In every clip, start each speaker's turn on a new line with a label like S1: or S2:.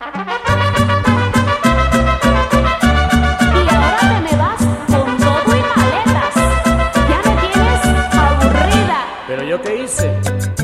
S1: Y ahora te me vas con todo y maletas. Ya me tienes aburrida.
S2: ¿Pero yo qué hice?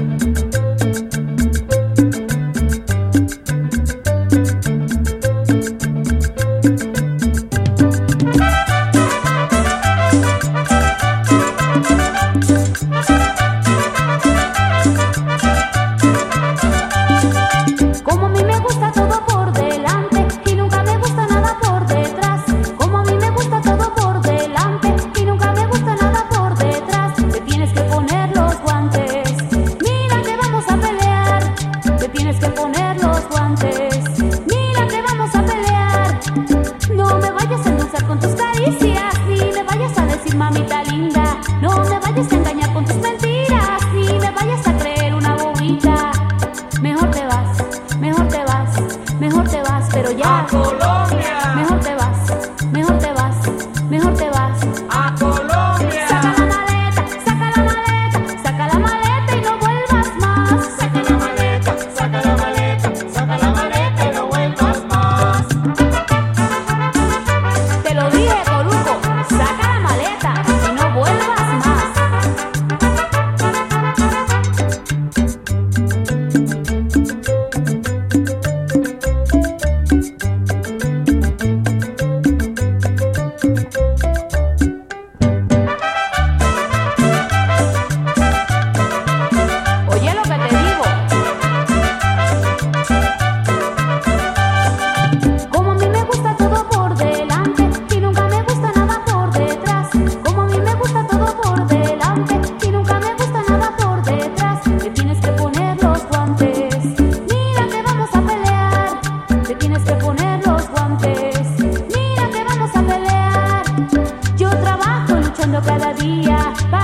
S1: Como a mí me gusta todo por delante y nunca me gusta nada por detrás. Como a mí me gusta todo por delante y nunca me gusta nada por detrás. Te tienes que poner los guantes. Mira que vamos a pelear. Te tienes que poner los guantes. Mira que vamos a pelear. No me vayas a endulzar con tus caricias, ni me vayas a decir mamita linda. No me vayas a engañar con tus mentiras, ni me vayas a creer una bobita. Mejor te vas, mejor te vas, mejor te vas, pero ya.
S2: ¡A Colombia!
S1: Mejor te vas, mejor te vas, mejor te vas.
S2: ¡A Colombia!
S1: Saca la maleta, saca la maleta, saca la maleta y no vuelvas más.
S2: Saca la maleta, saca la maleta, saca la maleta y no vuelvas más.
S1: Te lo dije, Coruco, saca la maleta y no vuelvas más. Oye lo que te digo. Como a mí me gusta todo por delante y nunca me gusta nada por detrás. Como a mí me gusta todo por delante y nunca me gusta nada por detrás. Te tienes que poner los guantes. Mira que vamos a pelear. Te tienes que poner los guantes. Mira que vamos a pelear. Yo trabajo luchando cada día